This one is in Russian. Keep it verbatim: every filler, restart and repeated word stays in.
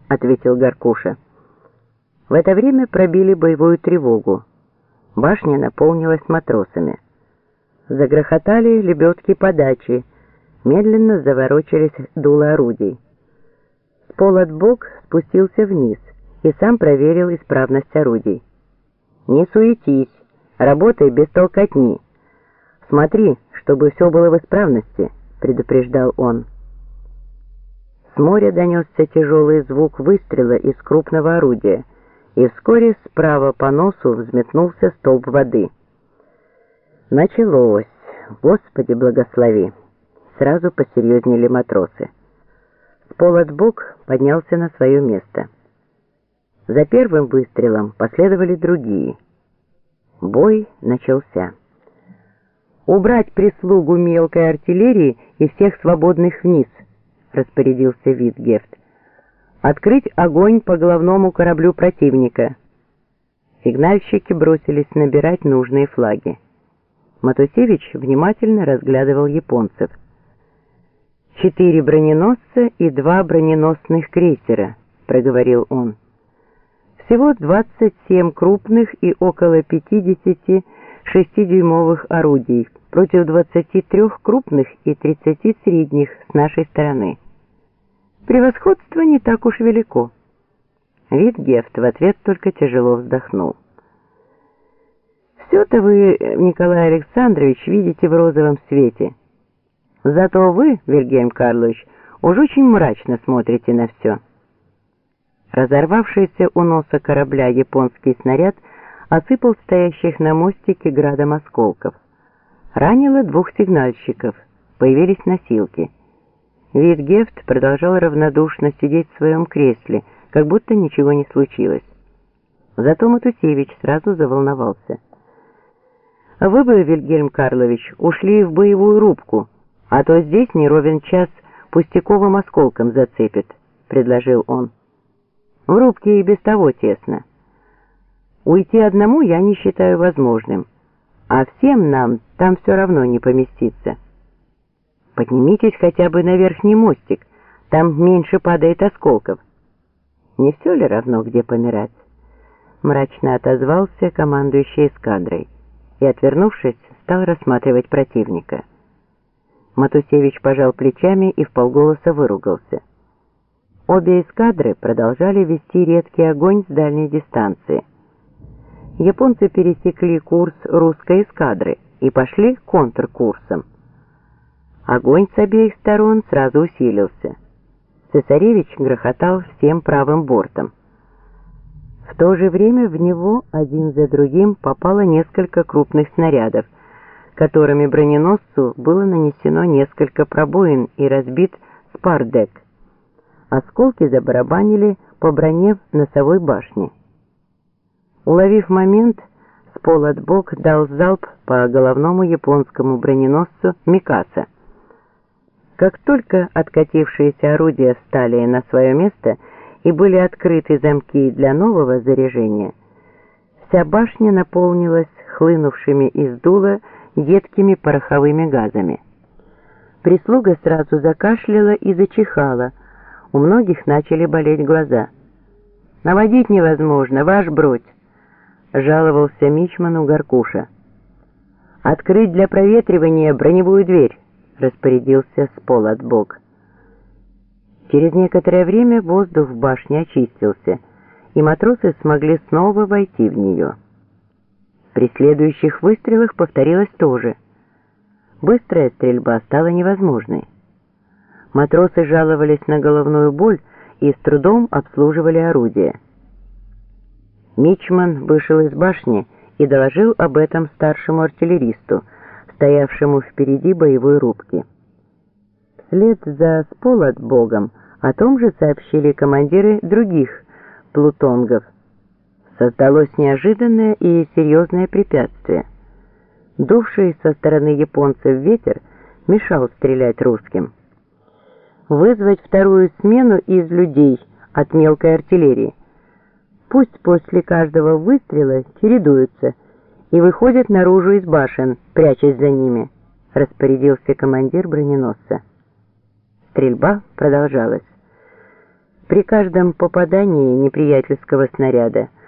— ответил Горкуша. В это время пробили боевую тревогу. Башня наполнилась матросами. Загрохотали лебедки подачи, медленно заворочились дула орудий. Сполотбок спустился вниз и сам проверил исправность орудий. «Не суетись, работай без толкотни. Смотри, чтобы все было в исправности», — предупреждал он. С моря донесся тяжелый звук выстрела из крупного орудия, и вскоре справа по носу взметнулся столб воды. Началось. Господи, благослови. Сразу посерьезнели матросы. Сполотбок поднялся на свое место. За первым выстрелом последовали другие. Бой начался. «Убрать прислугу мелкой артиллерии и всех свободных вниз», — распорядился Витгефт. «Открыть огонь по головному кораблю противника». Сигнальщики бросились набирать нужные флаги. Матусевич внимательно разглядывал японцев. «Четыре броненосца и два броненосных крейсера», — проговорил он. «Всего двадцать семь крупных и около пятидесяти шестидюймовых орудий против двадцати трёх крупных и тридцати средних с нашей стороны. Превосходство не так уж велико». Витгефт в ответ только тяжело вздохнул. «Все-то вы, Николай Александрович, видите в розовом свете. Зато вы, Вильгельм Карлович, уж очень мрачно смотрите на все». Разорвавшийся у носа корабля японский снаряд осыпал стоящих на мостике градом осколков. Ранило двух сигнальщиков, появились носилки. Витгефт продолжал равнодушно сидеть в своем кресле, как будто ничего не случилось. Зато Матусевич сразу заволновался. «Вы бы, Вильгельм Карлович, ушли в боевую рубку, а то здесь не ровен час пустяковым осколком зацепит», — предложил он. «В рубке и без того тесно. Уйти одному я не считаю возможным, а всем нам там все равно не поместиться. Поднимитесь хотя бы на верхний мостик, там меньше падает осколков». «Не все ли равно, где помирать?» — мрачно отозвался командующий эскадрой и, отвернувшись, стал рассматривать противника. Матусевич пожал плечами и вполголоса выругался. Обе эскадры продолжали вести редкий огонь с дальней дистанции. Японцы пересекли курс русской эскадры и пошли контркурсом. Огонь с обеих сторон сразу усилился. Цесаревич грохотал всем правым бортом. В то же время в него один за другим попало несколько крупных снарядов, которыми броненосцу было нанесено несколько пробоин и разбит спардек. Осколки забарабанили по броне носовой башни. Уловив момент, Сполотбок дал залп по головному японскому броненосцу «Микаса». Как только откатившиеся орудия встали на свое место и были открыты замки для нового заряжения, вся башня наполнилась хлынувшими из дула едкими пороховыми газами. Прислуга сразу закашляла и зачихала, у многих начали болеть глаза. «Наводить невозможно, ваш бродь», — жаловался мичману Горкуша. «Открыть для проветривания броневую дверь», — распорядился Сполотбок. Через некоторое время воздух в башне очистился, и матросы смогли снова войти в нее. При следующих выстрелах повторилось то же. Быстрая стрельба стала невозможной. Матросы жаловались на головную боль и с трудом обслуживали орудия. Мичман вышел из башни и доложил об этом старшему артиллеристу, стоявшему впереди боевой рубки. Вслед за Сполотбогом о том же сообщили командиры других плутонгов. Создалось неожиданное и серьезное препятствие. Дувший со стороны японцев ветер мешал стрелять русским. Вызвать вторую смену из людей от мелкой артиллерии. Пусть после каждого выстрела чередуются и выходят наружу из башен, прячась за ними, распорядился командир броненосца. Стрельба продолжалась. При каждом попадании неприятельского снаряда